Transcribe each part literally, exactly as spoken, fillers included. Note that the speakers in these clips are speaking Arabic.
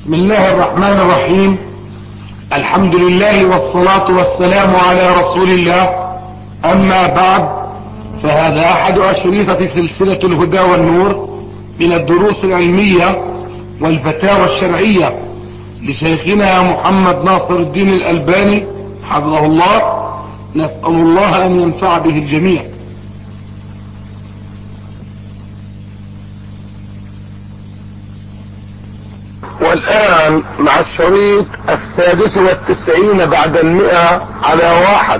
بسم الله الرحمن الرحيم. الحمد لله والصلاة والسلام على رسول الله. أما بعد، فهذا أحد أشرطة سلسلة الهدى والنور من الدروس العلمية والفتاوى الشرعية لشيخنا محمد ناصر الدين الألباني حفظه الله. نسأل الله أن ينفع به الجميع. والآن مع الشريط السادس والتسعين بعد المئة على واحد.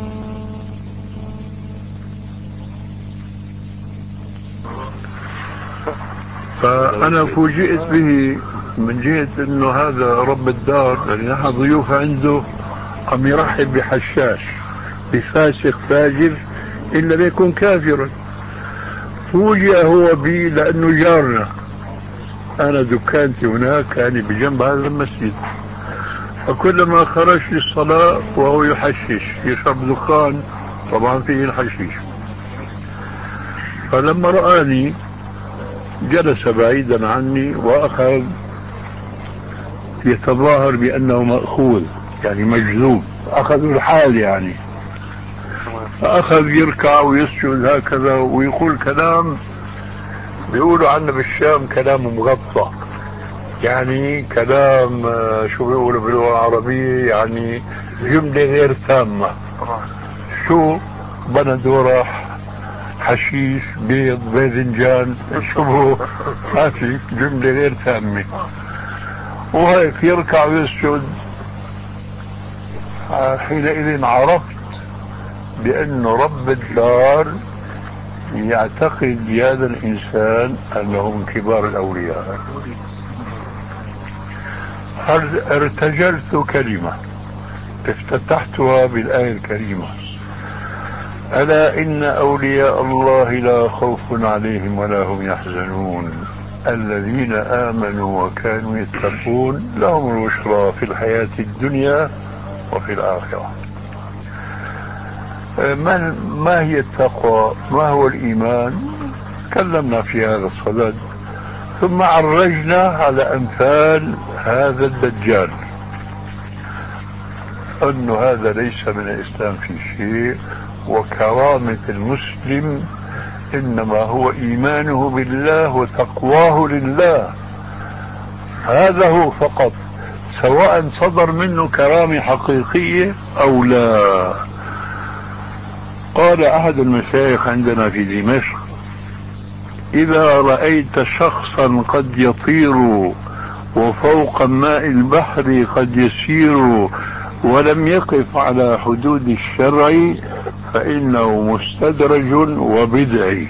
فأنا فوجئت به من جهة أنه هذا رب الدار اللي نحن ضيوف عنده عم يرحب بحشاش بفاسق فاجر إلا بيكون كافرا. فوجئ هو بي لأنه جارنا، أنا دكانتي هناك يعني بجنب هذا المسجد، فكلما خرج للصلاة وهو يحشش يشرب دخان طبعا فيه الحشيش. فلما رآني جلس بعيدا عني وأخذ يتظاهر بأنه مأخوذ يعني مجذوب، أخذ الحال يعني، فأخذ يركع ويسجد هكذا ويقول كلام بيقولوا عنه بالشام كلام مغطى، يعني كلام شو بيقولوا باللغة العربية يعني جملة غير تامة. شو بندورح حشيش بيض باذنجان شو هاتي جملة غير تامة، وهيك يركع ويسجد. حينئذ عرفت بأنه رب الدار يعتقد بهذا الإنسان أنه من كبار الأولياء. ارتجلت كلمة افتتحتها بالآية الكريمة: ألا إن أولياء الله لا خوف عليهم ولا هم يحزنون الذين آمنوا وكانوا يتقون لهم البشرى في الحياة الدنيا وفي الآخرة. ما, ما هي التقوى؟ ما هو الإيمان؟ تكلمنا في هذا الصدد، ثم عرجنا على أمثال هذا الدجال أن هذا ليس من الإسلام في شيء، وكرامة المسلم إنما هو إيمانه بالله وتقواه لله، هذا هو فقط، سواء صدر منه كرامة حقيقية أو لا. قال أحد المشايخ عندنا في دمشق: إذا رأيت شخصا قد يطير وفوق ماء البحر قد يسير ولم يقف على حدود الشرع فإنه مستدرج وبدعي.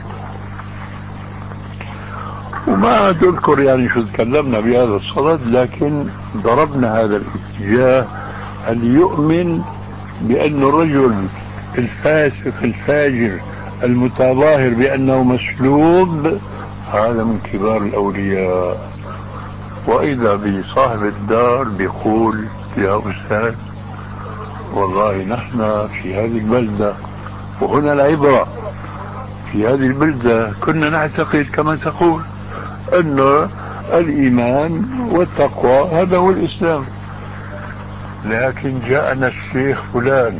وما أذكر يعني شو تكلمنا بهذا الصدد، لكن ضربنا هذا الاتجاه اللي يؤمن بأن الرجل الفاسق الفاجر المتظاهر بأنه مسلوب هذا من كبار الأولياء. وإذا بصاحب الدار بيقول: يا أستاذ والله نحن في هذه البلدة، وهنا العبرة، في هذه البلدة كنا نعتقد كما تقول أن الإيمان والتقوى هذا هو الإسلام، لكن جاءنا الشيخ فلان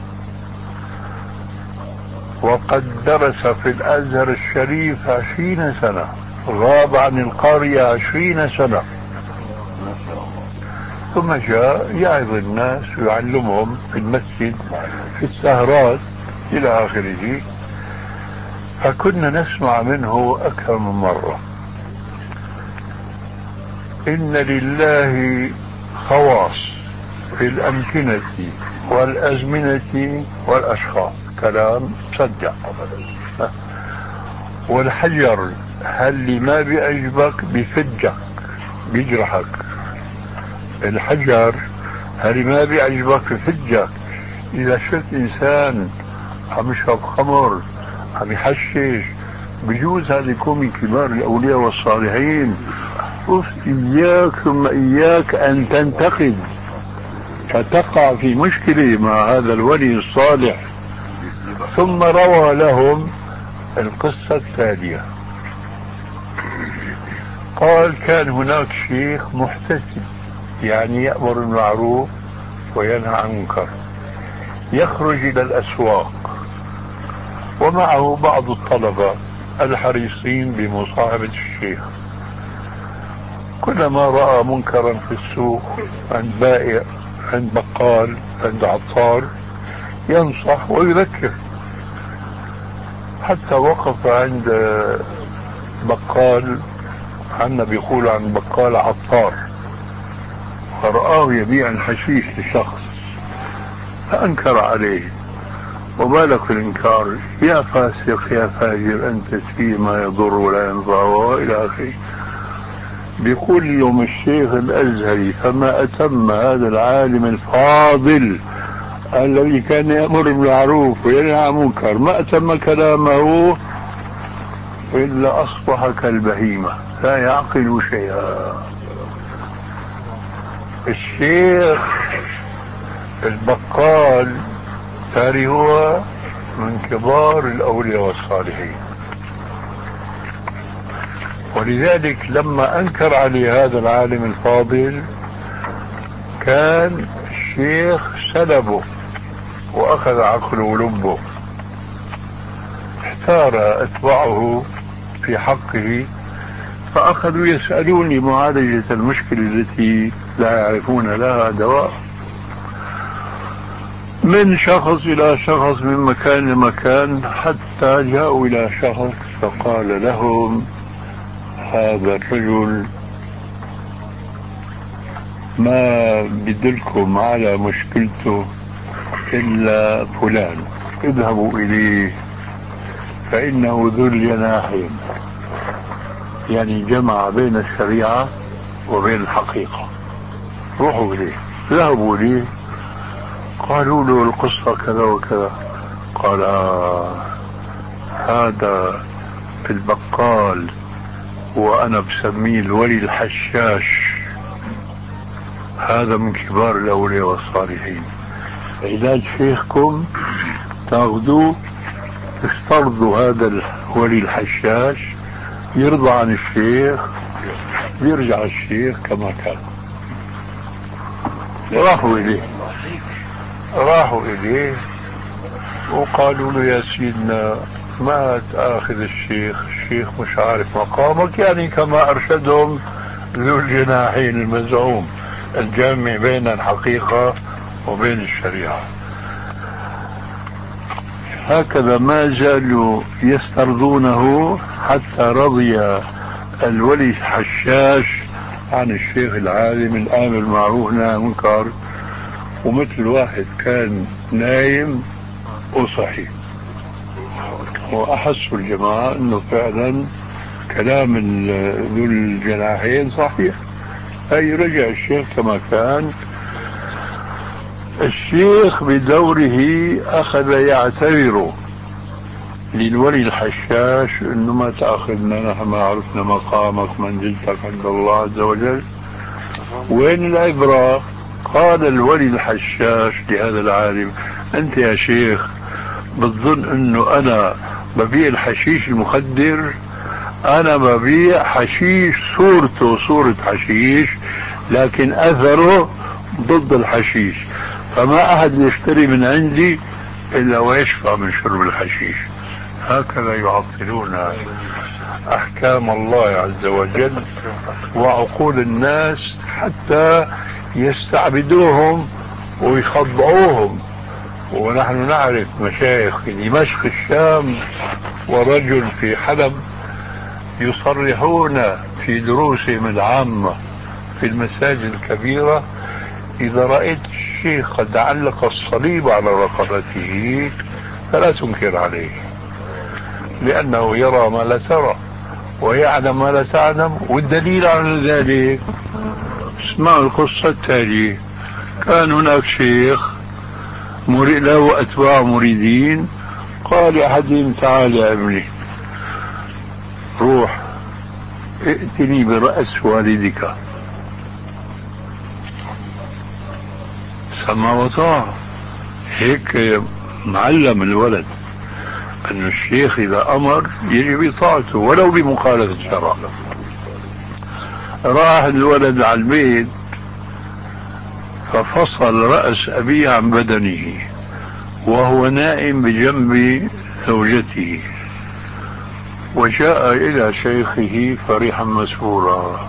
وقد درس في الأزهر الشريف عشرين سنة، غاب عن القرية عشرين سنة، ثم جاء يعظ الناس ويعلمهم في المسجد في السهرات إلى آخره. فكنا نسمع منه أكثر من مرة: إن لله خواص في الأمكنة والأزمنة والأشخاص، كلام صدق. والحجر هل ما بيعجبك بفجك بيجرحك، الحجر هل ما بيعجبك بفجك. إذا شفت إنسان عم يشرب خمر عم يحشش بجوز هذا يكون من كبار الأولياء والصالحين. إياك ثم إياك أن تنتقد فتقع في مشكلة مع هذا الولي الصالح. ثم روى لهم القصة التالية: قال كان هناك شيخ محتسب، يعني يأمر بالمعروف وينهى عن المنكر، يخرج إلى الأسواق ومعه بعض الطلبة الحريصين بمصاحبة الشيخ. كلما رأى منكرا في السوق عند بائع، عند بقال، عند عطار، ينصح ويذكر. حتى وقف عند بقال، عنا بيقول عن بقال عطار، فرآه يبيع الحشيش لشخص فأنكر عليه. وبالك في الإنكار، يا فاسق يا فاجر أنت فيه ما يضر ولا ينفع وإلى آخره. بيقول لهم الشيخ الأزهري: فما أتم هذا العالم الفاضل الذي كان يأمر بالمعروف وينهى عن المنكر، ما أتم كلامه إلا أصبح كالبهيمة لا يعقل شيئا. الشيخ البقال تاري هو من كبار الأولياء والصالحين، ولذلك لما أنكر عليه هذا العالم الفاضل كان الشيخ سلبه وأخذ عقله ولبه. احتار أتباعه في حقه فأخذوا يسألون لمعالجة المشكلة التي لا يعرفون لها دواء، من شخص إلى شخص، من مكان لمكان، حتى جاءوا إلى شخص فقال لهم: هذا الرجل ما بدلكم على مشكلته إلا فلان، اذهبوا إليه فإنه ذو الجناحين، يعني جمع بين الشريعة وبين الحقيقة. روحوا إليه. ذهبوا إليه، قالوا له القصة كذا وكذا. قال: آه هذا البقال وأنا بسميه الولي الحشاش، هذا من كبار الأولياء والصالحين. علاج شيخكم تاخذوه تسترضوا هذا الولي الحشاش، يرضى عن الشيخ، يرجع الشيخ كما كان. راحوا إليه راحوا إليه وقالوا له: يا سيدنا ما تأخذ الشيخ، الشيخ مش عارف مقامك، يعني كما أرشدهم ذو الجناحين المزعوم الجامع بين الحقيقة وبين الشريعة. هكذا ما زالوا يسترضونه حتى رضي الولي الحشاش عن الشيخ العالم الآمر بالمعروف والنهي عن المنكر، ومثل واحد كان نايم وصحي. وأحسوا الجماعة أنه فعلا كلام ذو الجناحين صحيح. أي رجع الشيخ كما كان. الشيخ بدوره أخذ يعتذر للولي الحشاش أنه ما تأخذنا، نحن ما عرفنا مقامك منزلتك عند الله عز وجل. وين العبرة؟ قال الولي الحشاش لهذا العالم: أنت يا شيخ بتظن أنه أنا ببيع الحشيش المخدر؟ أنا ببيع حشيش صورته صورة حشيش لكن أثره ضد الحشيش، فما أحد يشتري من عندي إلا ويشفى من شرب الحشيش. هكذا يعطلون أحكام الله عز وجل وعقول الناس حتى يستعبدوهم ويخضعوهم. ونحن نعرف مشايخ في دمشق الشام ورجل في حلب يصرحون في دروسهم العامة في المساجد الكبيرة: إذا رأيت الشيخ قد علق الصليب على رقبته فلا تنكر عليه، لأنه يرى ما لا ترى ويعلم ما لا تعلم. والدليل على ذلك اسمعوا القصة التالية. كان هناك شيخ له أتباع مريدين، قال أحدهم: تعال يا ابني روح ائتني برأس والدك. سمع وطاع. هيك معلم الولد أن الشيخ إذا أمر يجب إطاعته ولو بمخالفة الشرع. راح الولد على البيت ففصل رأس أبيه عن بدنه وهو نائم بجنب زوجته، وجاء إلى شيخه فرحا مسرورا.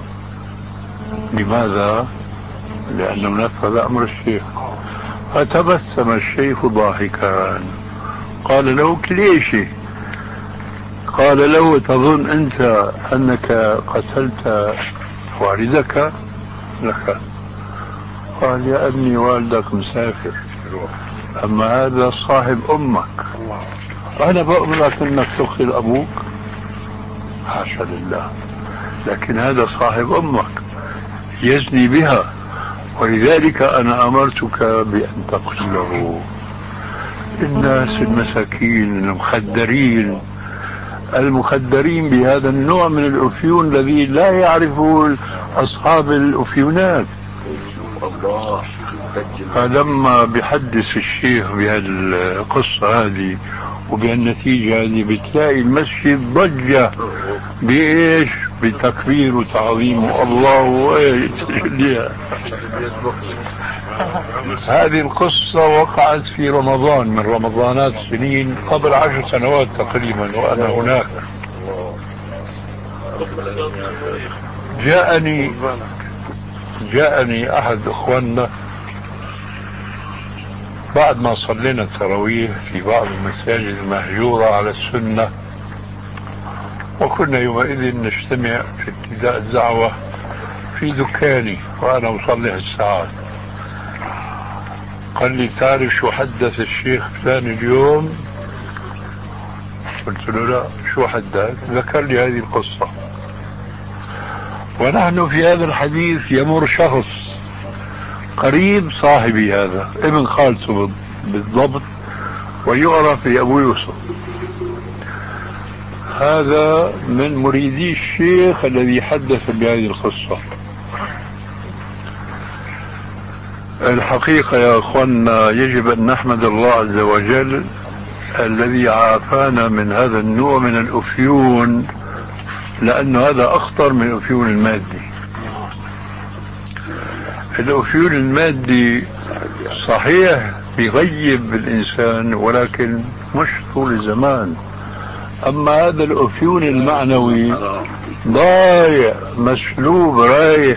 لماذا؟ لأنه نفذ أمر الشيخ. فتبسم الشيخ ضاحكا، قال له: ليش؟ قال له: تظن أنت أنك قتلت والدك؟ لك. قال: يا ابني والدك مسافر، أما هذا صاحب أمك، أنا بأمرك أنك تقتل أبوك؟ حاشا لله، لكن هذا صاحب أمك يزني بها، ولذلك أنا أمرتك بأن تقتله. الناس المساكين المخدرين المخدرين بهذا النوع من الأفيون الذي لا يعرفه أصحاب الأفيونات. فلما بيحدث الشيخ بهالقصة هذه وبهالنتيجة هذه بتلاقي المسجد ضجة بإيش؟ بتكبير وتعظيم الله وإيش. هذه القصة وقعت في رمضان من رمضانات سنين قبل عشر سنوات تقريبا، وأنا هناك. جاءني جاءني أحد إخواننا بعد ما صلينا التراويح في بعض المساجد المهجورة على السنة، وكنا يومئذ نجتمع في ابتداء الدعوة في دكاني وأنا أصلي الساعات. قال لي: تعرف شو حدث الشيخ فلان اليوم؟ قلت له: لا، شو حدث؟ ذكر لي هذه القصة. ونحن في هذا الحديث يمر شخص قريب صاحبي، هذا ابن خالته بالضبط، ويعرف بأبو يوسف. هذا من مريدي الشيخ الذي حدث بهذه القصة. الحقيقة يا أخوانا يجب أن نحمد الله عز وجل الذي عافانا من هذا النوع من الأفيون، لأن هذا أخطر من الأفيون المادي. الأفيون المادي صحيح بيغيب الإنسان ولكن مش طول الزمان، أما هذا الأفيون المعنوي ضايع مسلوب رايح.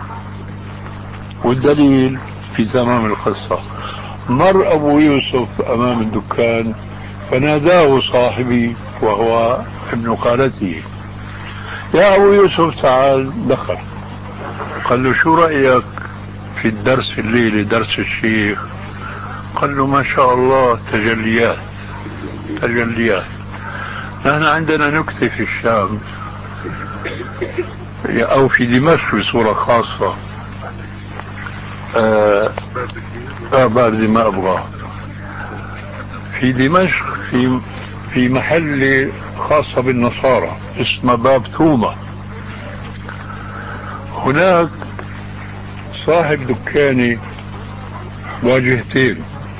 والدليل في تمام القصة، مر أبو يوسف أمام الدكان فناداه صاحبي وهو ابن خالته: يا أبو يوسف تعال. دخل، قال له: شو رأيك في الدرس الليلة، درس الشيخ؟ قال له: ما شاء الله، تجليات تجليات. نحن عندنا نكتة في الشام أو في دمشق بصورة خاصة، آه, آه باردة ما أبغى، في دمشق في في محل خاصة بالنصارى اسمه باب ثومة. هناك صاحب دكاني واجهتين،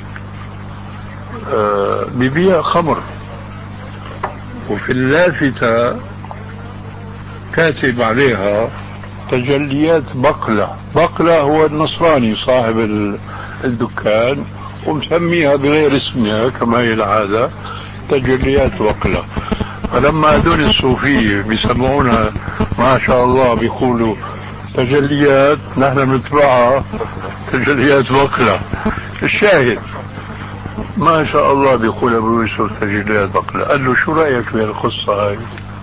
آه ببيع خمر، وفي اللافتة كاتب عليها تجليات بقلة. بقلة هو النصراني صاحب الدكان، ومسميها بغير اسمها كما هي العادة، تجليات بقلة. فلما هذول الصوفية بيسمعونها ما شاء الله بيقولوا تجليات، نحن بنتبعها تجليات بقلة. الشاهد ما شاء الله بيقول أبو يوسف تجليات بقلة. قال له: شو رأيك في القصة هاي؟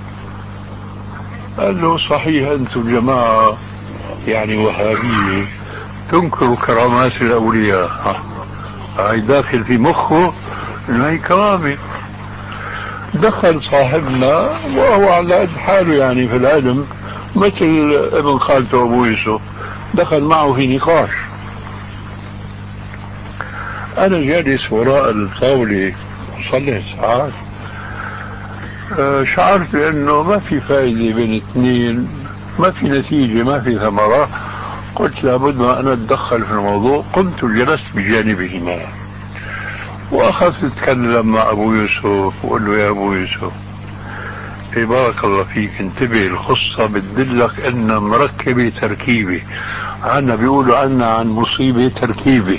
قال له: صحيح أنتم جماعة يعني وهابية تنكروا كرامات الأولياء. هاي داخل في مخه إنه هي كرامة. دخل صاحبنا وهو على قد حاله يعني في العلم مثل ابن خالته أبو يوسف، دخل معه في نقاش. أنا جالس وراء الطاولة أصلي ساعات، شعرت بأنه ما في فائدة بين اثنين، ما في نتيجة، ما في ثمرة. قلت لابد ما أنا أتدخل في الموضوع. قمت وجلست بجانبهما وأخذت أتكلم مع أبو يوسف وقل له: يا أبو يوسف، إيه بارك الله فيك، انتبه، القصة بتدلك ان مركبة تركيبة، عنا بيقولوا عنا عن مصيبة تركيبة.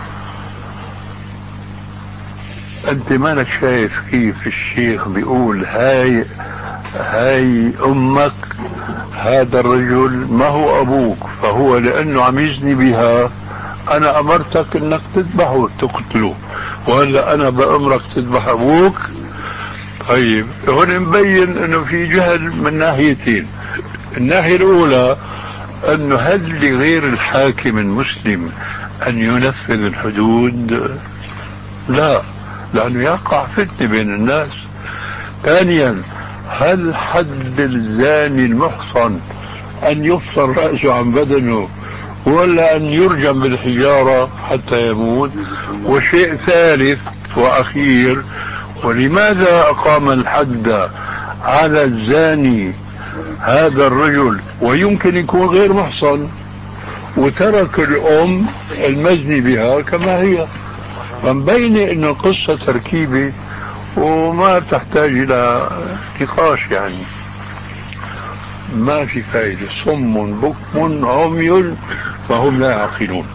انت مالك شايف كيف الشيخ بيقول هاي هاي امك، هذا الرجل ما هو ابوك، فهو لانه عم يزني بها انا امرتك انك تذبحه تقتله، وهلا انا بامرك تذبح ابوك. طيب هون مبين انه في جهل من ناحيتين. الناحية الاولى انه هل لغير الحاكم المسلم ان ينفذ الحدود؟ لا، لانه يقع فتنة بين الناس. ثانيا، هل حد الزاني المحصن ان يفصل رأسه عن بدنه ولا ان يرجم بالحجارة حتى يموت؟ وشيء ثالث واخير، ولماذا اقام الحد على الزاني هذا الرجل ويمكن يكون غير محصن، وترك الام المزني بها كما هي؟ فمبينة انه القصة تركيبة وما تحتاج الى نقاش، يعني ما في فائدة. صم بكم عمي فهم لا يعقلون.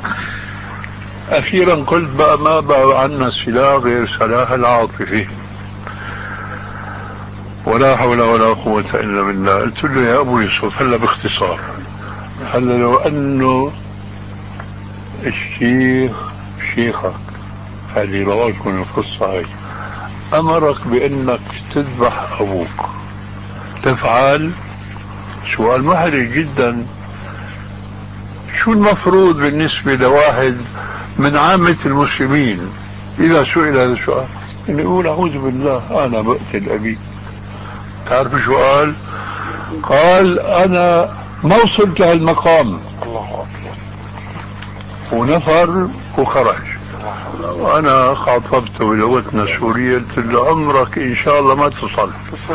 اخيرا قلت بقى ما بقى عنا سلاح غير سلاح العاطفة، ولا حول ولا قوة الا بالله. قلت له يا ابو يوسف هلا باختصار، هلا لو انه الشيخ شيخك هذه رواكم القصة هاي امرك بانك تذبح ابوك، تفعل؟ سؤال محرج جدا. شو المفروض بالنسبة لواحد من عامة المسلمين اذا سئل هذا السؤال؟ انه يقول اعوذ بالله انا بقتل ابي. تعرف شو قال؟ قال انا ما وصلت لهالمقام. الله اكبر. ونفر وخرج. وانا خاطبته بلغتنا السورية قلت له عمرك ان شاء الله ما تصل.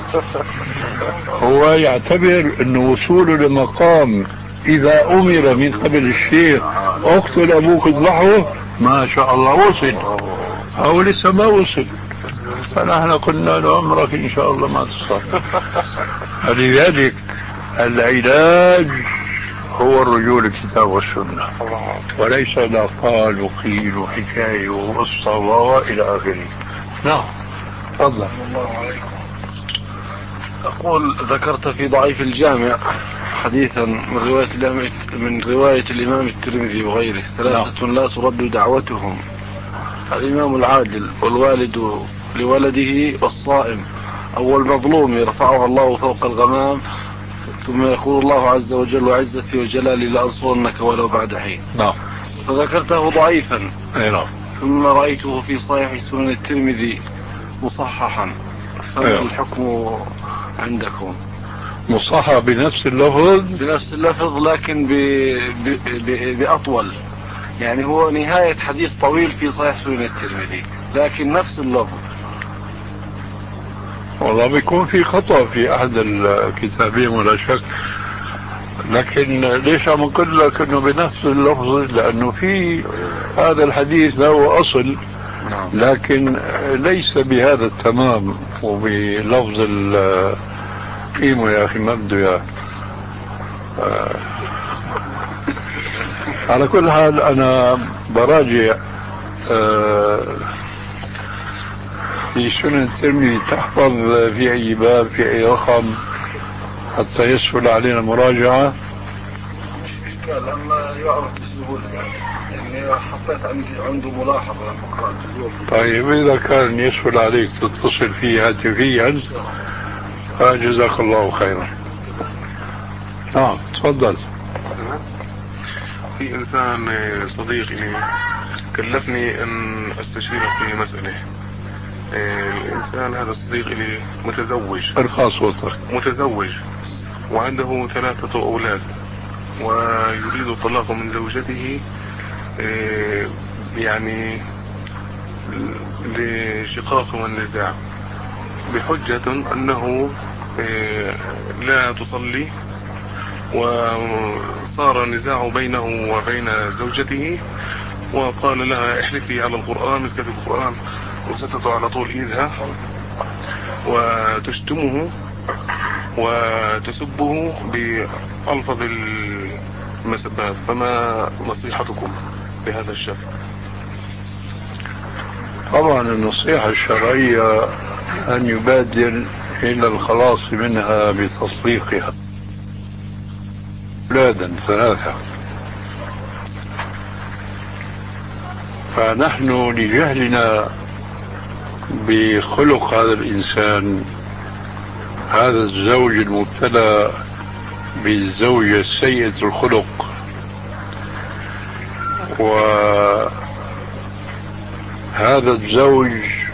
هو يعتبر انه وصوله لمقام اذا امر من قبل الشيخ اقتل ابوك اذبحه ما شاء الله وصل، او لسه ما وصل. فنحن قلنا له عمرك ان شاء الله ما تصل. فلذلك العلاج هو الرجوع للكتاب والسنة، وليس لا قال وقيل وحكاية وقصة والى اخره. نعم تفضل. الله عليكم. أقول ذكرت في ضعيف الجامع حديثا من رواية من رواية الإمام الترمذي وغيره ثلاثة لا ترد دعوتهم: الإمام العادل، والوالد لولده، والصائم، أو المظلوم يرفعها الله فوق الغمام ثم يقول الله عز وجل وعزتي وجلالي لأنصرنك ولو بعد حين. نعم. فذكرته ضعيفا. نعم. ثم رأيته في صحيح سنن الترمذي مصححا، فما الحكم عندكم؟ مصحح بنفس اللفظ؟ بنفس اللفظ لكن ب... ب... ب... بأطول، يعني هو نهاية حديث طويل في صحيح سنن الترمذي لكن نفس اللفظ. والله بيكون في خطأ في أحد الكتابين ولا شك، لكن ليش عم نقول لك انه بنفس اللفظ؟ لانه في هذا الحديث له اصل لكن ليس بهذا التمام وبلفظ قيمه. يا اخي ما بده يا آه. على كل حال انا براجع آه في سنن الترمذي، تحفظ في اي باب في اي رقم حتى يسهل علينا مراجعة. لما يعرف بسهولة يعني حطيت عندي عنده ملاحظة لما قرأت اليوم. طيب إذا كان يسهل عليك تتصل فيه هاتفيا فجزاك الله خيرا. نعم تفضل. في إنسان صديقي كلفني أن أستشيره في مسألة. الإنسان هذا الصديق لي متزوج، ارفع صوتك. متزوج وعنده ثلاثة أولاد ويريد الطلاق من زوجته يعني لشقاق والنزاع بحجة أنه لا تصلي، وصار النزاع بينه وبين زوجته وقال لها احلفي على القرآن، مسكت القرآن وستت على طول إيدها وتشتمه وتسبه بألفظ المسبات، فما نصيحتكم بهذا الشأن؟ طبعا النصيحة الشرعية أن يبادر إلى الخلاص منها بتصديقها. أولادا ثلاثة، فنحن لجهلنا بخلق هذا الإنسان، هذا الزوج المبتلى بالزوجة السيئة الخلق، وهذا الزوج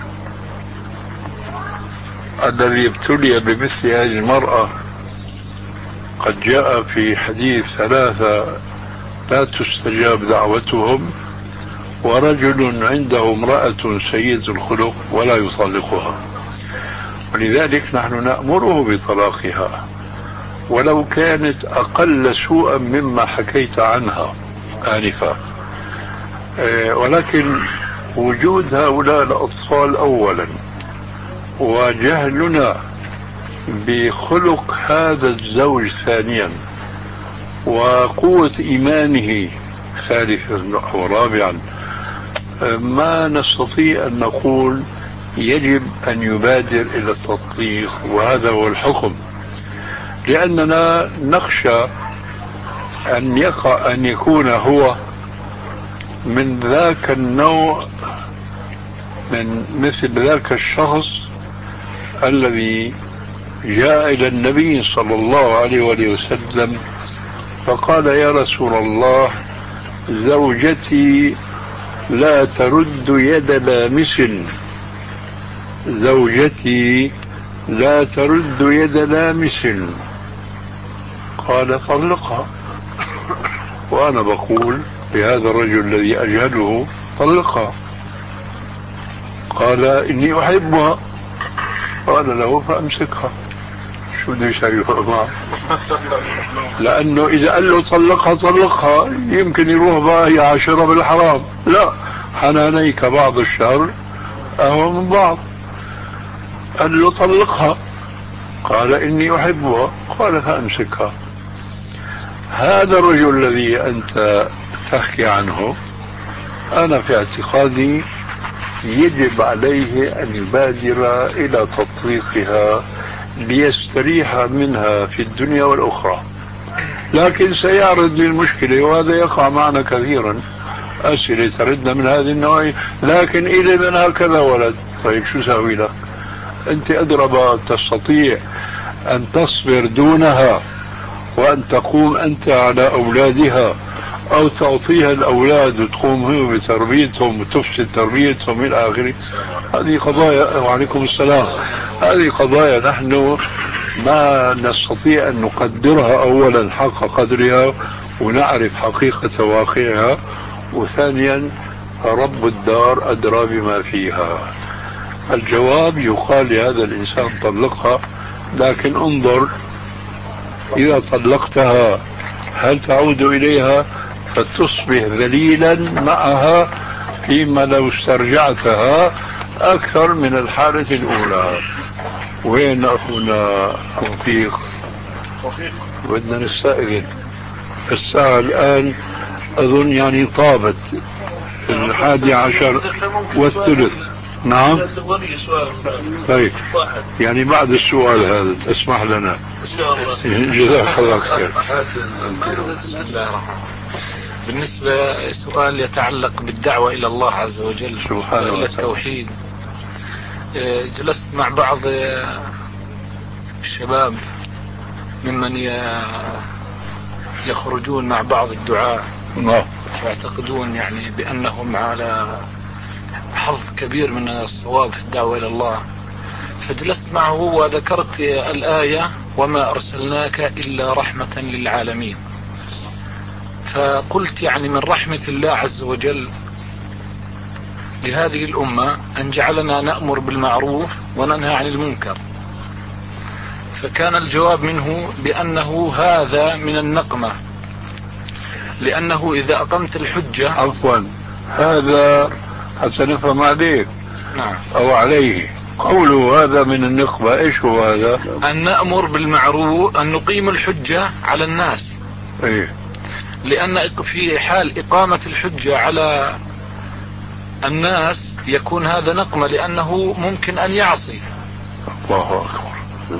الذي ابتلي بمثل هذه المرأة، قد جاء في حديث ثلاثة لا تستجاب دعوتهم، ورجل عنده امرأة سيئة الخلق ولا يطلقها. ولذلك نحن نأمره بطلاقها ولو كانت أقل سوءا مما حكيت عنها آنفا. ولكن وجود هؤلاء الأطفال أولا، وجهلنا بخلق هذا الزوج ثانيا، وقوة إيمانه ثالثا أو رابعا، ما نستطيع أن نقول يجب أن يبادر إلى التطليق، وهذا هو الحكم، لأننا نخشى أن يقع أن يكون هو من ذاك النوع، من مثل ذاك الشخص الذي جاء إلى النبي صلى الله عليه وآله وسلم فقال: يا رسول الله، زوجتي لا ترد يد لامس، زوجتي لا ترد يد لامس. قال: طلقها. وأنا بقول لهذا الرجل الذي أجهله: طلقها. قال: إني أحبها. قال له: فأمسكها. شو بده يسوي معه؟ لأنه إذا قال له طلقها طلقها يمكن يروح بقى هي عاشرة بالحرام. لا، حنانيك بعض الشر أهو من بعض. قال له: طلقها. قال: إني أحبها. قال: فأمسكها. هذا الرجل الذي أنت تحكي عنه، أنا في اعتقادي يجب عليه أن يبادر إلى تطليقها ليستريح منها في الدنيا والأخرى. لكن سيعرض لي المشكلة، وهذا يقع معنا كثيرا، أسئلة تردنا من هذه النوعية: لكن إلي من هكذا ولد. طيب شو سوي لك؟ أنت أدرى، تستطيع أن تصبر دونها وأن تقوم أنت على أولادها، أو تعطيها الأولاد وتقوم هو بتربيتهم وتفسد تربيتهم إلى آخره. هذه قضايا. وعليكم السلام. هذه قضايا نحن ما نستطيع أن نقدرها أولا حق قدرها ونعرف حقيقة واقعها، وثانيا رب الدار أدرى بما فيها. الجواب يقال لهذا الإنسان: طلقها. لكن انظر، إذا طلقتها هل تعود إليها فتصبح ذليلا معها، فيما لو استرجعتها أكثر من الحالة الأولى. وين أخونا توفيق؟ بدنا نستأذن، الساعة الآن أظن يعني طابت الحادي عشر والثلث. نعم. طيب، يعني بعد السؤال هذا تسمح لنا؟ جزاك الله خير. بالنسبة سؤال يتعلق بالدعوة إلى الله عز وجل وإلى التوحيد، جلست مع بعض الشباب ممن يخرجون مع بعض الدعاة ويعتقدون يعني بأنهم على حظ كبير من الصواب في الدعوة إلى الله، فجلست معه وذكرت الآية: وما أرسلناك إلا رحمة للعالمين. فقلت يعني من رحمة الله عز وجل لهذه الأمة أن جعلنا نأمر بالمعروف وننهى عن المنكر. فكان الجواب منه بأنه هذا من النقمة، لأنه إذا أقمت الحجة. عفوا، هذا حتى نفهم عليك. نعم. أو عليه. قوله هذا من النقمة، ايش هو هذا؟ أن نأمر بالمعروف، أن نقيم الحجة على الناس. ايه؟ لأن في حال إقامة الحجة على الناس يكون هذا نقمة، لأنه ممكن أن يعصي. الله أكبر.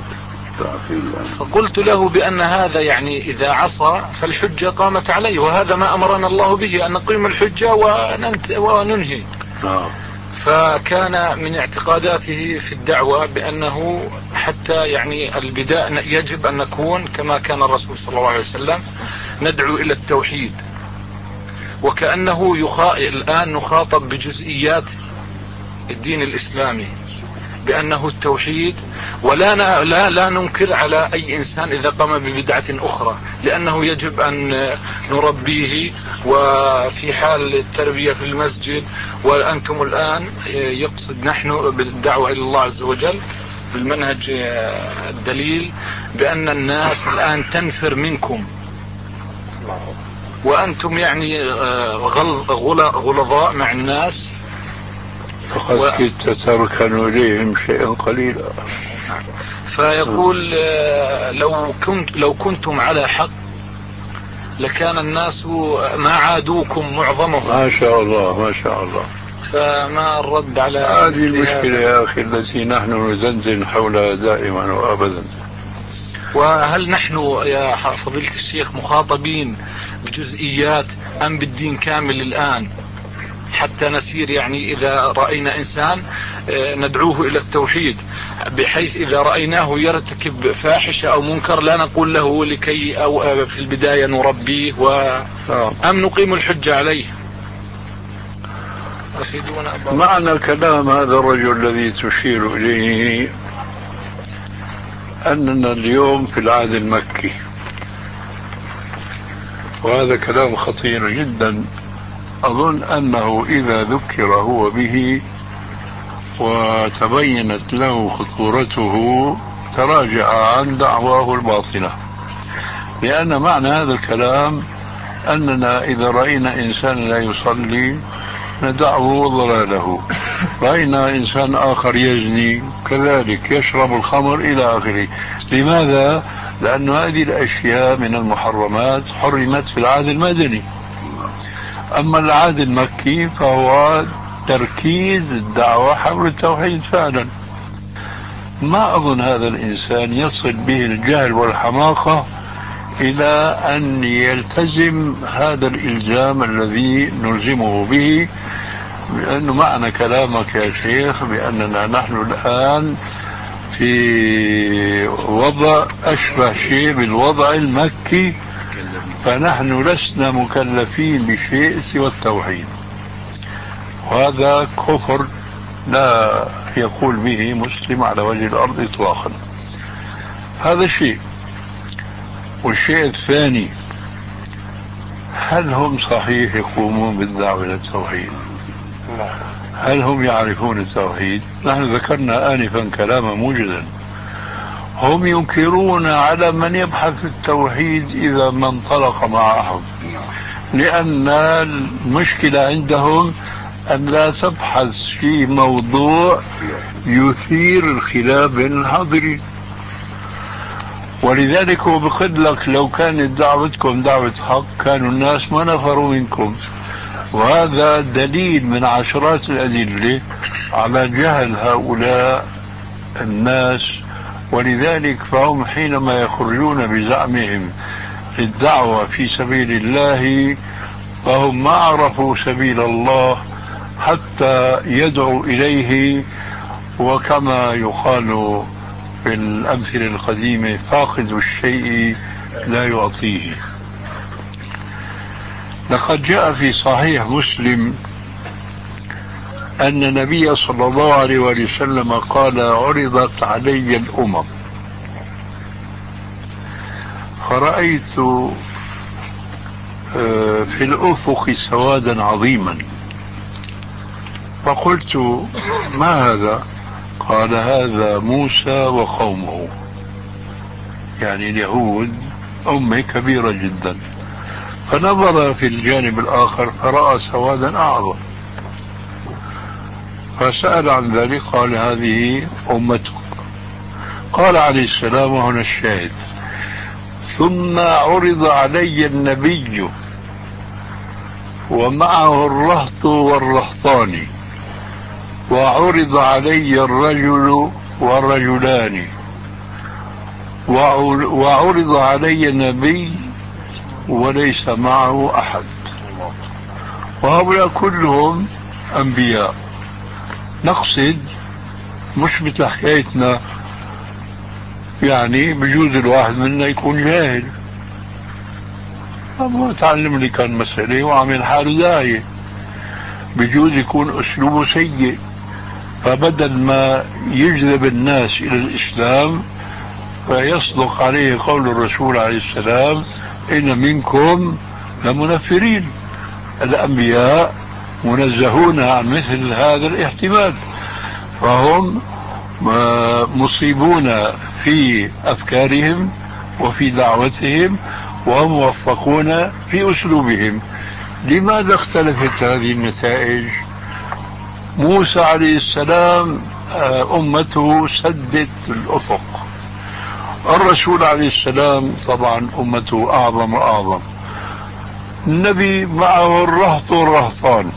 فقلت له بأن هذا يعني إذا عصى فالحجة قامت عليه، وهذا ما أمرنا الله به، أن نقيم الحجة وننهي. فكان من اعتقاداته في الدعوة بأنه حتى يعني البداية يجب أن نكون كما كان الرسول صلى الله عليه وسلم، ندعو إلى التوحيد. وكأنه يخا... الآن نخاطب بجزئيات الدين الإسلامي بأنه التوحيد، ولا ن... لا لا ننكر على أي إنسان إذا قام ببدعة أخرى، لأنه يجب أن نربيه. وفي حال التربية في المسجد، وأنتم الآن يقصد نحن بالدعوة إلى الله عز وجل بالمنهج الدليل بأن الناس الآن تنفر منكم، وأنتم يعني غلظاء مع الناس، فقد و... كنت تركن إليهم شيئا قليلا. فيقول لو كنت لو كنتم على حق لكان الناس ما عادوكم معظمهم. ما شاء الله ما شاء الله. فما الرد على هذه المشكلة يا أخي التي نحن نزنزن حولها دائما وأبدا. وهل نحن يا فضيلة الشيخ مخاطبين بجزئيات أم بالدين كامل الآن، حتى نسير يعني إذا رأينا إنسان ندعوه إلى التوحيد، بحيث إذا رأيناه يرتكب فاحشة أو منكر لا نقول له لكي أو في البداية نربيه و... أم نقيم الحجة عليه؟ معنى كلام هذا الرجل الذي تشير إليه أننا اليوم في العهد المكي، وهذا كلام خطير جدا. أظن أنه إذا ذكر هو به وتبينت له خطورته تراجع عن دعواه الباطلة، لأن معنى هذا الكلام أننا إذا رأينا إنسان لا يصلي ندعه ضلاله، رأينا إنسان آخر يزني كذلك، يشرب الخمر إلى آخره. لماذا؟ لأن هذه الأشياء من المحرمات حرمت في العهد المدني. أما العهد المكي فهو تركيز الدعوة حول التوحيد فعلا. ما أظن هذا الإنسان يصل به الجهل والحماقة إلى أن يلتزم هذا الإلزام الذي نلزمه به، لأنه معنى كلامك يا شيخ بأننا نحن الآن في وضع أشبه شيء بالوضع المكي، فنحن لسنا مكلفين بشيء سوى التوحيد، وهذا كفر لا يقول به مسلم على وجه الأرض إطلاقا. هذا شيء. والشيء الثاني، هل هم صحيح يقومون بالدعوة إلى التوحيد؟ هل هم يعرفون التوحيد؟ نحن ذكرنا آنفا كلاما موجزا. هم ينكرون على من يبحث التوحيد إذا ما انطلق معهم، لأن المشكلة عندهم أن لا تبحث في موضوع يثير الخلاف بين الحاضرين. ولذلك هو بقول لك لو كانت دعوتكم دعوة حق كانوا الناس ما نفروا منكم، وهذا دليل من عشرات الأدلة على جهل هؤلاء الناس. ولذلك فهم حينما يخرجون بزعمهم للدعوة في سبيل الله فهم ما عرفوا سبيل الله حتى يدعوا إليه، وكما يقال في الأمثلة القديمة فاقد الشيء لا يعطيه. لقد جاء في صحيح مسلم أن النبي صلى الله عليه وسلم قال: عرضت علي الأمم فرأيت في الأفق سوادا عظيما، فقلت: ما هذا؟ قال: هذا موسى وقومه، يعني اليهود أمة كبيرة جدا. فنظر في الجانب الآخر فرأى سوادا أعظم، فسأل عن ذلك قال هذه أمته. قال عليه السلام وهنا الشاهد: ثم عرض علي النبي ومعه الرهط والرهطان، وعرض علي الرجل والرجلان، وعرض علي النبي وليس معه أحد. وهؤلاء كلهم أنبياء. نقصد مش مثل حكايتنا، يعني بجوز الواحد منا يكون جاهل، ما تعلم لي كان مسألة وعمل حاله داعية، بجوز يكون أسلوبه سيء، فبدل ما يجذب الناس إلى الإسلام فيصدق عليه قول الرسول عليه السلام: إن منكم لمنفرين. الأنبياء منزهون عن مثل هذا الاحتمال، فهم مصيبون في أفكارهم وفي دعوتهم وموفقون في أسلوبهم. لماذا اختلفت هذه النتائج؟ موسى عليه السلام أمته سدت الأفق، الرسول عليه السلام طبعا أمته أعظم وأعظم، النبي معه الرهط والرهطان،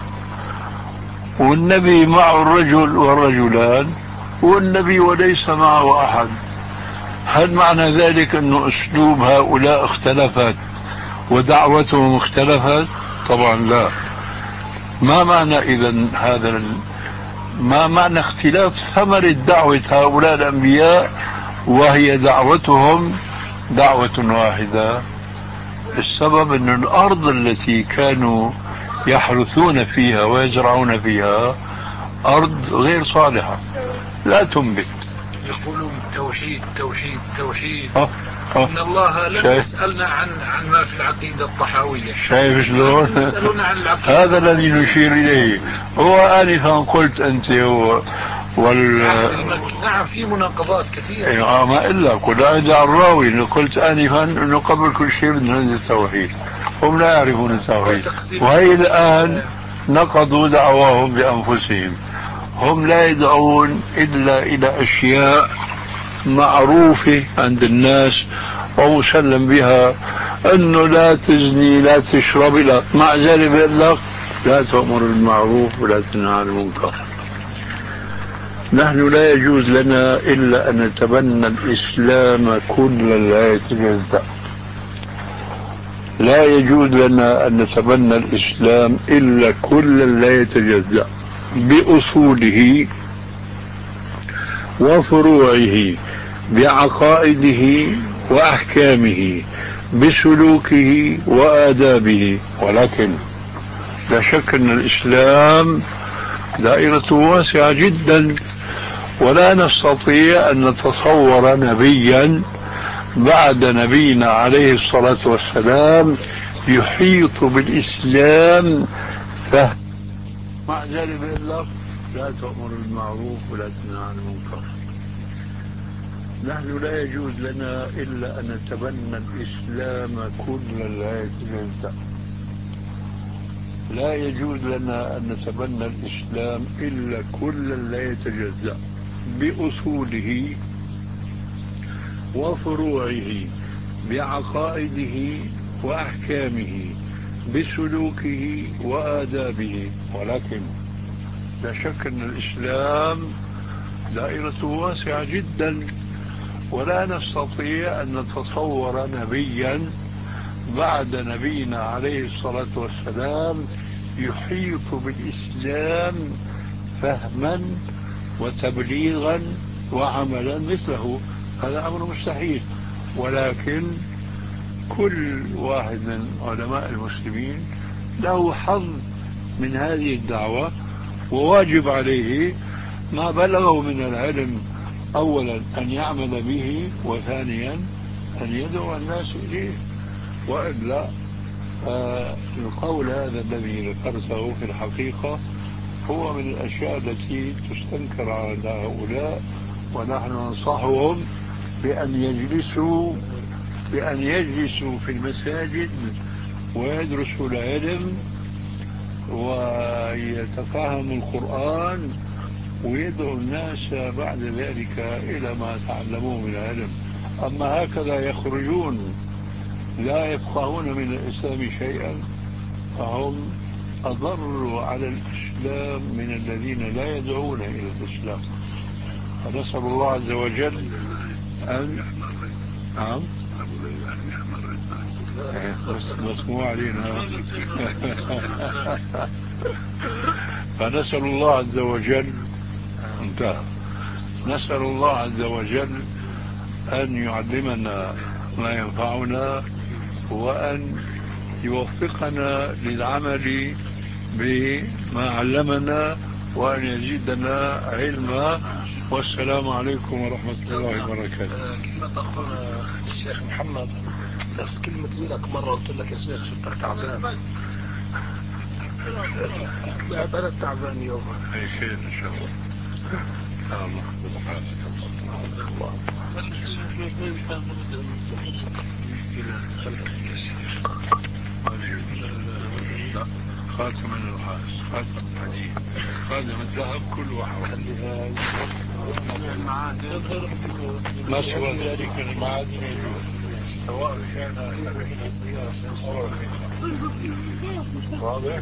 والنبي معه الرجل والرجلان، والنبي وليس معه أحد. هل معنى ذلك أن أسلوب هؤلاء اختلفت ودعوتهم اختلفت؟ طبعا لا. ما معنى إذن هذا ال... ما معنى اختلاف ثمرة دعوة هؤلاء الأنبياء وهي دعوتهم دعوة واحدة؟ السبب أن الأرض التي كانوا يحرثون فيها ويزرعون فيها أرض غير صالحة، لا تنبت. يقولون توحيد توحيد توحيد. أه أه. إن الله لم شايف. يسألنا عن عن ما في العقيدة الطحاوية. شايف شلون؟ يسألون عن العقيدة. هذا الذي نشير إليه. هو آنفا قلت أنت و... وال نعم في مناقضات كثيرة. آه ما إلا كل هذا الراوي. قلت آنفا أنه قبل كل شيء بدنا التوحيد، هم لا يعرفون التوحيد، وهي الآن نقضوا دعواهم بأنفسهم. هم لا يدعون إلا إلى أشياء معروفة عند الناس ومسلم بها، أنه لا تزني لا تشرب، لا مع ذلك يقول لك لا تأمر بالمعروف ولا تنهى عن المنكر. نحن لا يجوز لنا إلا أن نتبنى الإسلام كلا لا يتجزأ. لا يجوز لنا أن نتبنى الإسلام إلا كلا لا يتجزأ، بأصوله وفروعه، بعقائده وأحكامه، بسلوكه وآدابه. ولكن لا شك أن الإسلام دائرة واسعة جدا، ولا نستطيع أن نتصور نبيا بعد نبينا عليه الصلاة والسلام يحيط بالإسلام فهم. مع ذلك يقول لك لا تأمر بالمعروف ولا تنهى عن المنكر. نحن لا يجوز لنا إلا أن نتبنى الإسلام كلا لا يتجزأ. لا يجوز لنا أن نتبنى الإسلام إلا كلا لا يتجزأ، بأصوله وفروعه، بعقائده وأحكامه، بسلوكه وآدابه. ولكن لا شك أن الإسلام دائرة واسعة جدا، ولا نستطيع أن نتصور نبيا بعد نبينا عليه الصلاة والسلام يحيط بالإسلام فهما وتبليغا وعملا مثله. هذا أمر مستحيل. ولكن كل واحد من علماء المسلمين له حظ من هذه الدعوة، وواجب عليه ما بلغه من العلم أولا أن يعمل به، وثانيا أن يدعو الناس إليه. وإلا آه القول هذا الذي ذكرته في الحقيقة هو من الأشياء التي تستنكر على هؤلاء، ونحن ننصحهم بأن يجلسوا بأن يجلسوا في المساجد ويدرسوا العلم ويتفهموا القرآن ويدعو الناس بعد ذلك إلى ما تعلموه من العلم. أما هكذا يخرجون لا يفقهون من الإسلام شيئا فهم أضر على الإسلام من الذين لا يدعون إلى الإسلام. فنسأل الله عز وجل أن نعم بس مسموع علينا. فنسأل الله عز وجل انتهى نسأل الله عز وجل أن يعلمنا ما ينفعنا وأن يوفقنا للعمل بما علمنا وأن يزيدنا علما. والسلام عليكم ورحمة الله وبركاته. كلمة أخونا الشيخ محمد نفس كلمة لك مرة قلت لك يا شيخ شفتك تعبان. لا بلد تعبان يوم أي خير إن شاء الله. الله سبحانه خاتم النحاس خاتم الحديد خاتم الذهب كل واحد ما سوى ذلك من المعادن يجوز سواء كان واضح.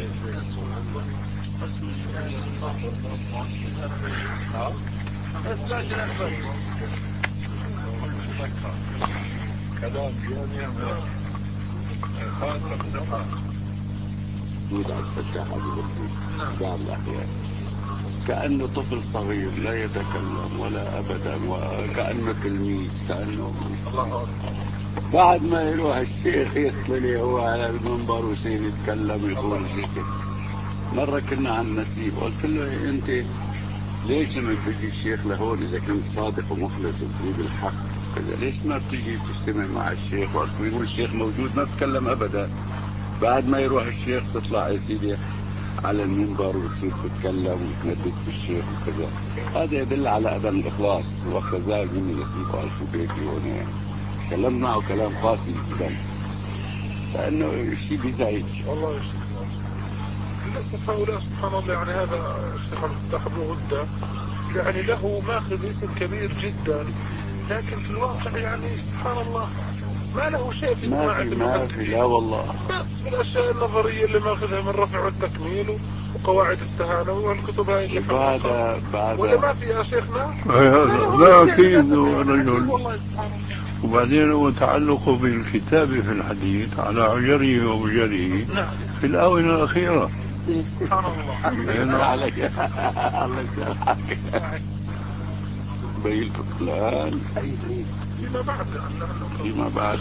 كلام جامع خاتم النحاس يدعى الفتاح بعض الأحيان كأنه طفل صغير لا يتكلم ولا أبدا وكأنه تلميذ كأنه بعد ما يروح الشيخ يطلع هو على المنبر ويصير يتكلم يقول ذكر. مرة كنا عن نسيب قلت له أنت ليش ما بتجي الشيخ لهون إذا كنت صادق ومخلص وتريد الحق كذا ليش ما بتجي تجتمع مع الشيخ؟ وقت يقول الشيخ موجود ما بتكلم أبدا. بعد ما يروح الشيخ تطلع يا سيدي على المنبر وتصير تتكلم وتندد بالشيخ وكذا. هذا يدل على عدم الإخلاص. وقت زائد مني نسيب قال شو بيتي هنا كلمت معه كلام قاسي جدا لأنه الشيء بيزعج. والله يا شيخ للأسف هؤلاء سبحان الله يعني هذا الشيخ المفتاح بن غدة يعني له ماخذ اسم كبير جدا لكن في الواقع يعني سبحان الله ما له شيء في صناعة المحدثين. لا والله بس في الأشياء النظرية اللي ماخذها من رفع والتكميل وقواعد التهانوي والكتب هاي اللي بعد بعد ولا ما فيها شيخنا؟ لا أكيد رجل. وبعدين هو تعلقه بالكتابة في الحديث على عجره وبجره في الآونة الأخيرة. سبحان الله. عليك الله يسامحك بين الآن فيما بعد فيما بعد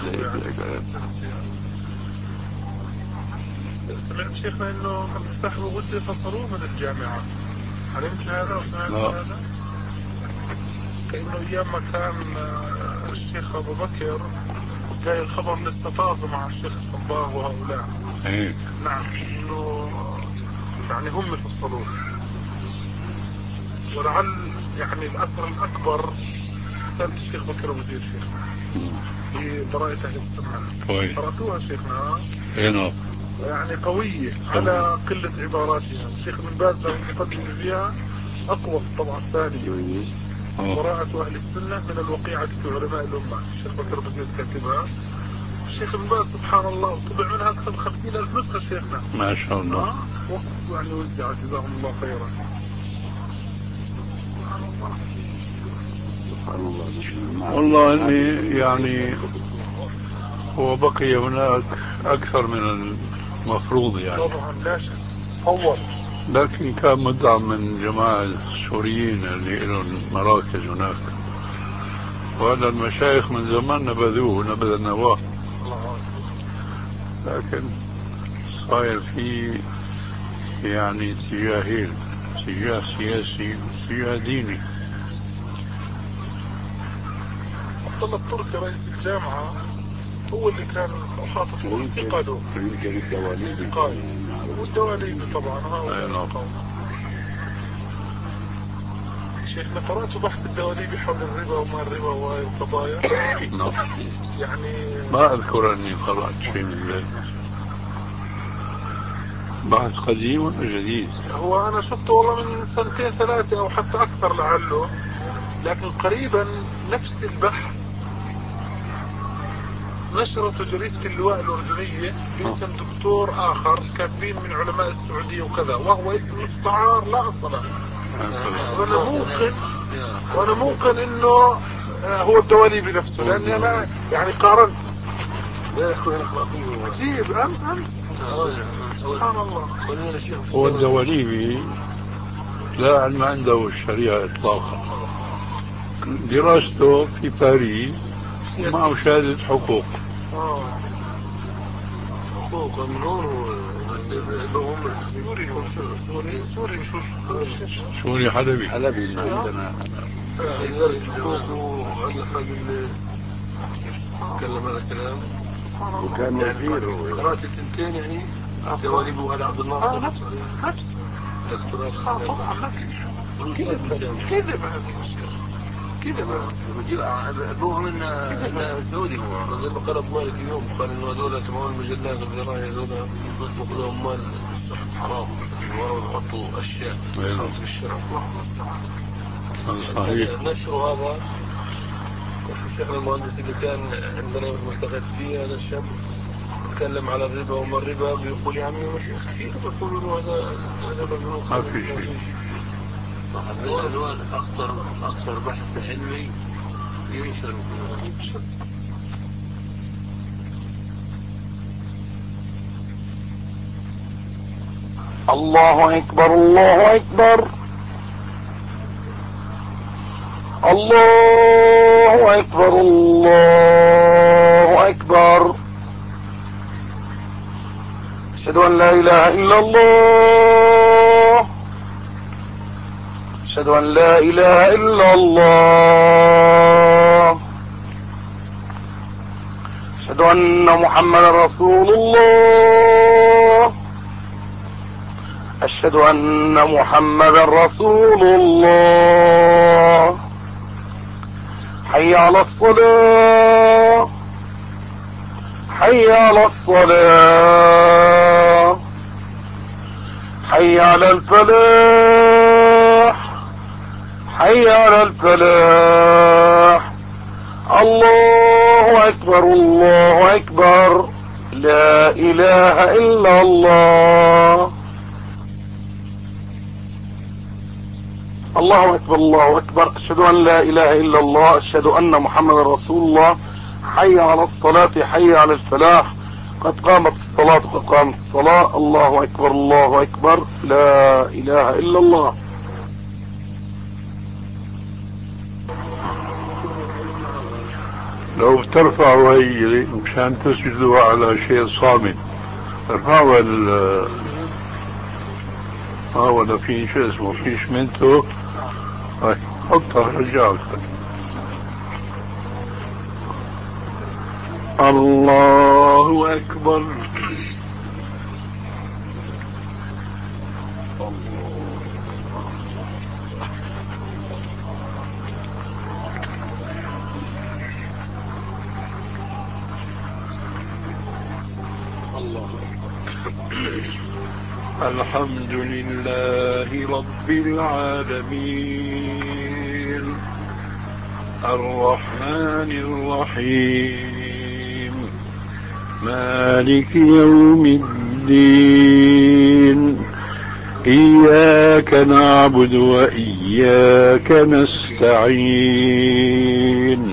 سمعت شيخنا انه المفتاح وغدة فصلوه من الجامعة. علمت هذا وسمعت هذا؟ كأنه ايام ما كان الشيخ ابو بكر جاي الخبر لسه طازه مع الشيخ الصباغ وهؤلاء. ايه نعم انه يعني هم فصلوه. ولعل يعني الاثر الاكبر كتابة الشيخ بكر ابو زيد شيخنا في براءة اهل السنة. قرأتوها شيخنا؟ ايه نعم. يعني قوية على قلة عباراتها. الشيخ بن باز لو يقدم فيها أقوى في الطبعة الثانية براءة أهل السنة من الوقيعة في علماء الأمة. الشيخ بكر بن زيد كاتبها. الشيخ بن باز سبحان الله طبع منها أكثر من خمسين ألف نسخة شيخنا ما شاء الله. وقت يعني وزع جزاهم الله خيرا. سبحان الله. والله إني يعني هو بقي هناك أكثر من المفروض يعني. طبعا لا شك. أول لكن كان مدعم من جماعة السوريين اللي لهم مراكز هناك. وهذا المشايخ من زمان نبذوه نبذ النواه. لكن صاير في يعني اتجاهين اتجاه سياسي واتجاه ديني. عبد الله التركي رئيس الجامعة هو اللي كان خاطف انتقاله. يمكن الدواليب والدواليب طبعا هؤلاء. شيخنا قرأت بحث الدواليب حول الربا وما الربا وهي القضايا. يعني ما أذكر أني قرأت شيء من ذلك. بحث قديم ولا جديد؟ هو أنا شفته والله من سنتين ثلاثة أو حتى أكثر لعله، لكن قريبا نفس البحث نشرته جريدة اللواء الأردنية باسم دكتور آخر كاتبين من علماء السعودية وكذا، وهو اسم مستعار لا أصل له. وأنا موقن وأنا موقن إنه هو الدواليبي نفسه، لأني أنا يعني قارنت. عجيب. أنت أنت سبحان الله. هو الدواليبي لا علم عنده الشريعة إطلاقا، دراسته في باريس ومعه شهادة حقوق. اه حقوق من هون سوري سوري سوري مش سوري حلبي حلبي اللي عندنا درس حقوق وعلى حاجة اللي تكلم هذا الكلام وكان وزير قرأت التنتين يعني دواليب وهذا عبد الناصر نفس نفس دكتوراه طبعا نفس كذا كذا كذا ابوه من سعودي، هو زي ما قال ابو مالك اليوم، قال انه هذول تبعون المجلات والجرايد هذول يطلقوا لهم مال حرام ورا يحطوا اشياء في الشرع. صحيح. النشر هذا الشيخ المهندس اللي كان عندنا ملتقيت فيه، هذا الشاب تكلم على الربا وما الربا، بيقول يا عمي مش كثير بيقولوا له هذا هذا مجنون ما في شيء. هذول اخطر اخطر بحث علمي ينشر. الله أكبر الله أكبر الله أكبر الله أكبر. أشهد أن لا إله إلا الله أشهد أن لا إله إلا الله أشهد أن محمدا رسول الله أشهد أن محمدا رسول الله. حي على الصلاة حي على الصلاة حي على الفلاح حي على الفلاح. الله أكبر الله أكبر لا إله إلا الله. الله أكبر الله أكبر. أشهد أن لا إله إلا الله أشهد أن محمد رسول الله. حي على الصلاة حي على الفلاح. قد قامت الصلاة قد قامت الصلاة. الله أكبر الله أكبر لا إله إلا الله. لو ترفعوا هي مشان تسجدوا على شيء صامت، ارفعوا ال اه ولا في شيء اسمه في شمنته، حطها رجعت. الله أكبر. الحمد لله رب العالمين الرحمن الرحيم مالك يوم الدين إياك نعبد وإياك نستعين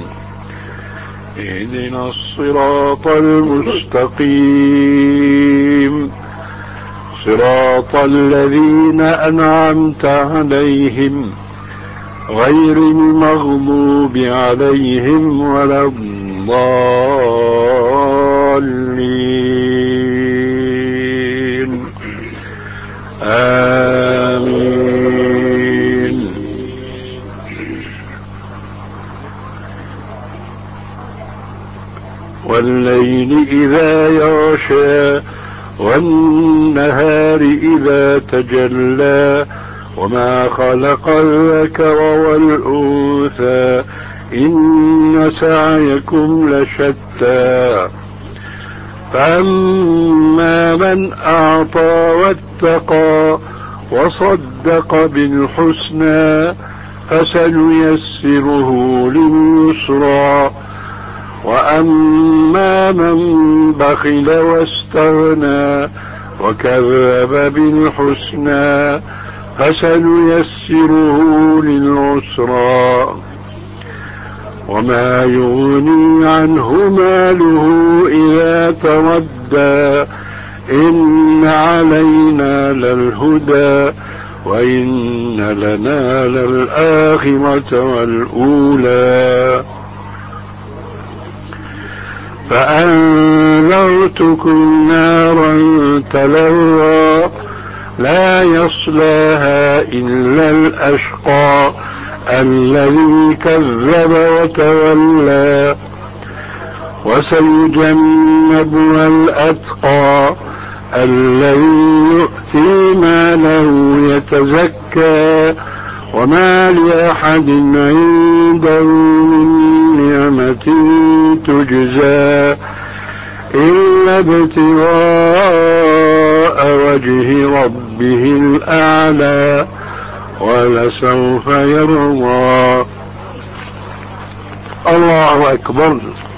اهدنا الصراط المستقيم صراط الذين أنعمت عليهم غير المغضوب عليهم ولا الضالين آمين. والليل إذا يغشى والنهار إذا تجلى وما خلق الذكر والأنثى إن سعيكم لشتى فأما من أعطى واتقى وصدق بالحسنى فسنيسره لليسرى وأما من بخل واستغنى وكذب بالحسنى فسنيسره للعسرى وما يغني عنه ماله إذا تردى إن علينا للهدى وإن لنا للآخرة والأولى فأنذرتكم نارا تلظى لا يصلاها إلا الأشقى الذي كذب وتولى وسيجنبها الأتقى الذي يؤتي ماله يتزكى وما لأحد عنده من نعمة تجزى إلا ابتغاء وجه ربه الأعلى ولسوف يرضى. الله أكبر.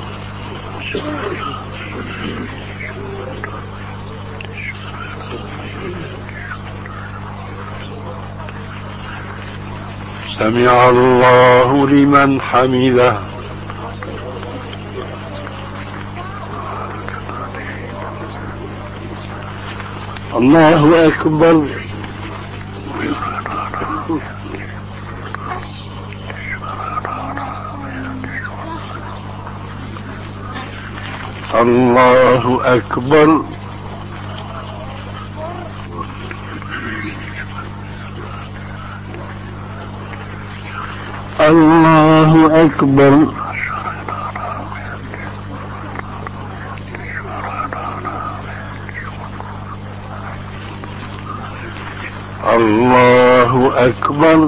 سمع الله لمن حمده. الله أكبر. الله أكبر. الله أكبر. الله أكبر.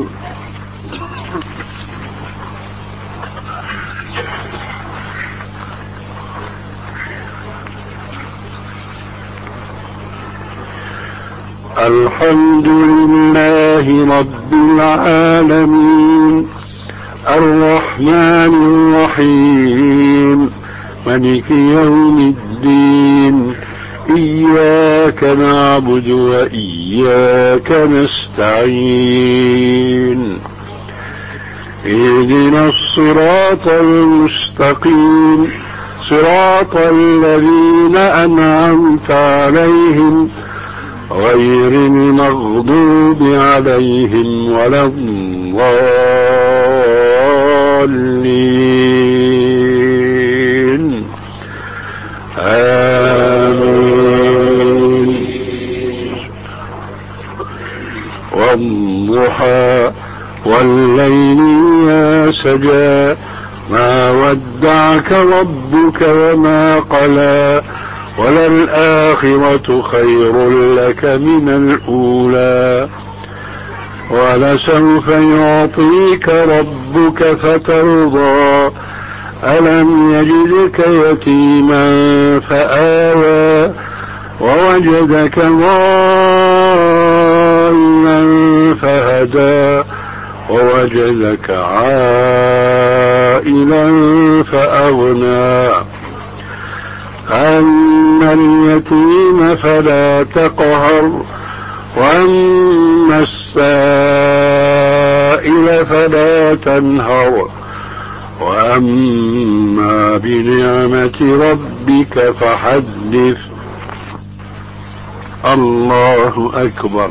الحمد لله رب العالمين الرحمن الرحيم مالك يوم الدين إياك نعبد وإياك نستعين اهدنا الصراط المستقيم صراط الذين أنعمت عليهم غير المغضوب عليهم ولا الضالين آمين. والضحى والليل إذا سجى ما ودعك ربك وما قلى وللآخرة خير لك من الأولى ولسوف يعطيك ربك فترضى ألم يجدك يتيما فآوى ووجدك ضالا فهدى ووجدك عائلا فأغنى أما اليتيم فلا تقهر وأما السائل فلا تنهر وأما بنعمة ربك فحدث. الله أكبر.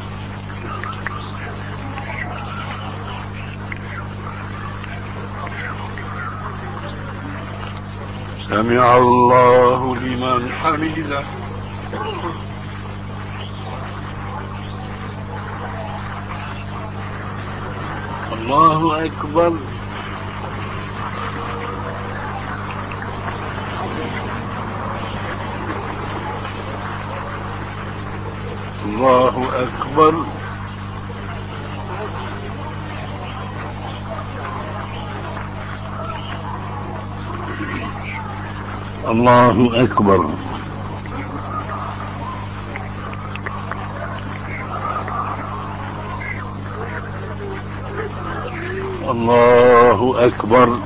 سمع الله لمن حمده. الله أكبر. الله أكبر. الله أكبر. الله أكبر.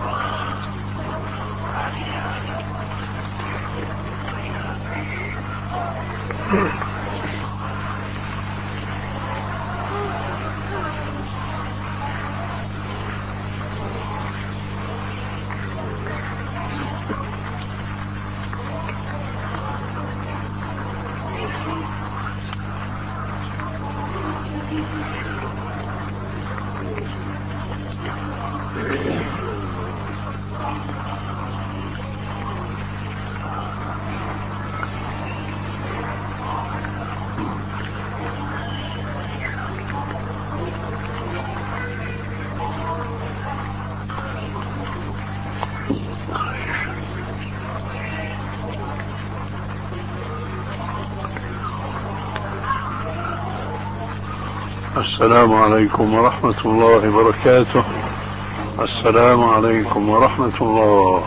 السلام عليكم ورحمة الله وبركاته. السلام عليكم ورحمة الله.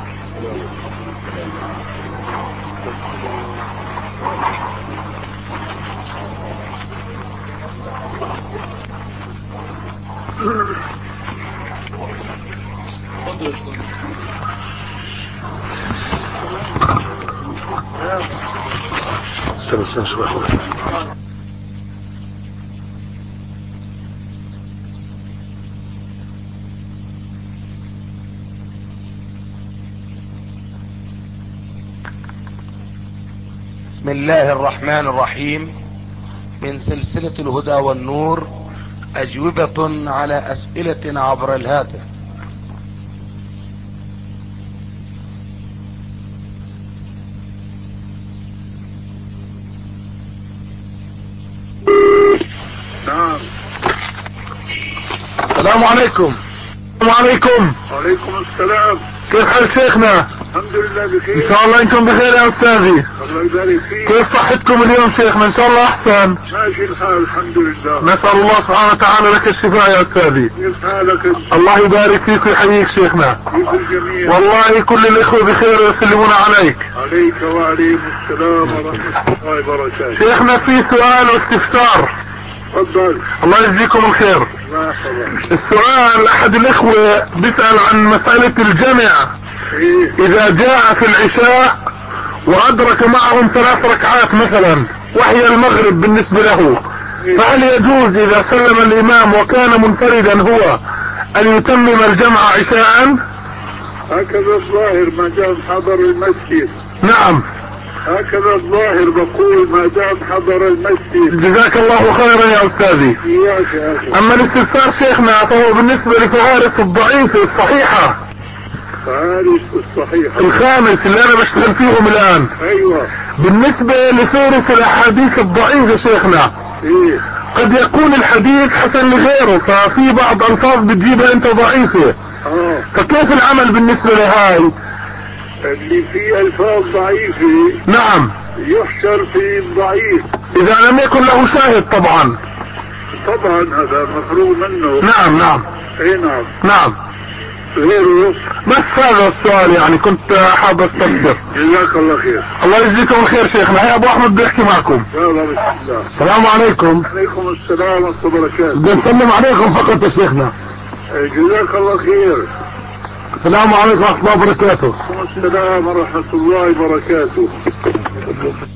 بسم الله الرحمن الرحيم. من سلسلة الهدى والنور، أجوبة على أسئلة عبر الهاتف. نعم. السلام عليكم. السلام عليكم. وعليكم السلام. كيف حال شيخنا؟ الحمد لله بخير. ان شاء الله انتم بخير يا استاذي. الله يبارك فيك. كيف صحتكم اليوم شيخنا؟ ان شاء الله احسن. ماشي الحال الحمد لله. نسأل الله سبحانه وتعالى لك الشفاء يا استاذي. كيف حالك؟ الله يبارك فيك ويحييك شيخنا. كيف الجميع؟ والله كل الاخوة بخير ويسلمون عليك. عليك وعليكم السلام ورحمة الله وبركاته. شيخنا في سؤال واستفسار. تفضل. الله يجزيكم الخير. مرحبا. السؤال، احد الاخوة بيسأل عن مسألة الجمع. إيه؟ اذا جاء في العشاء وادرك معهم ثلاث ركعات مثلا وهي المغرب بالنسبة له، فهل يجوز اذا سلم الامام وكان منفردا هو ان يتمم الجمع عشاء؟ هكذا الظاهر ما دام حضر المسجد. نعم هكذا الظاهر، بقول ما دام حضر المسجد. جزاك الله خيرا يا استاذي. إياك يا أخي. اما الاستفسار شيخنا فهو بالنسبة لفوارس الضعيفة الصحيحة. فارس الصحيحة. الخامس اللي انا بشتغل فيهم الان. ايوه. بالنسبة لفارس الاحاديث الضعيفة شيخنا، ايه؟ قد يكون الحديث حسن لغيره، ففي بعض الفاظ بتجيبها انت ضعيفة. اه. فكيف العمل بالنسبة لهاي؟ اللي فيه الفاظ ضعيفة نعم يحشر في الضعيف اذا لم يكن له شاهد طبعا. طبعا هذا مفروغ منه. نعم نعم. اي نعم. نعم. غيره بس هذا السؤال يعني كنت حابب استفسر. جزاك الله خير. الله يجزيكم الخير شيخنا. هيا ابو احمد بيحكي معكم. يلا بسم الله. السلام عليكم. عليكم السلام ورحمة الله وبركاته. بدي نسلم عليكم فقط يا شيخنا. جزاك الله خير. السلام عليكم ورحمة الله وبركاته. السلام ورحمة الله وبركاته.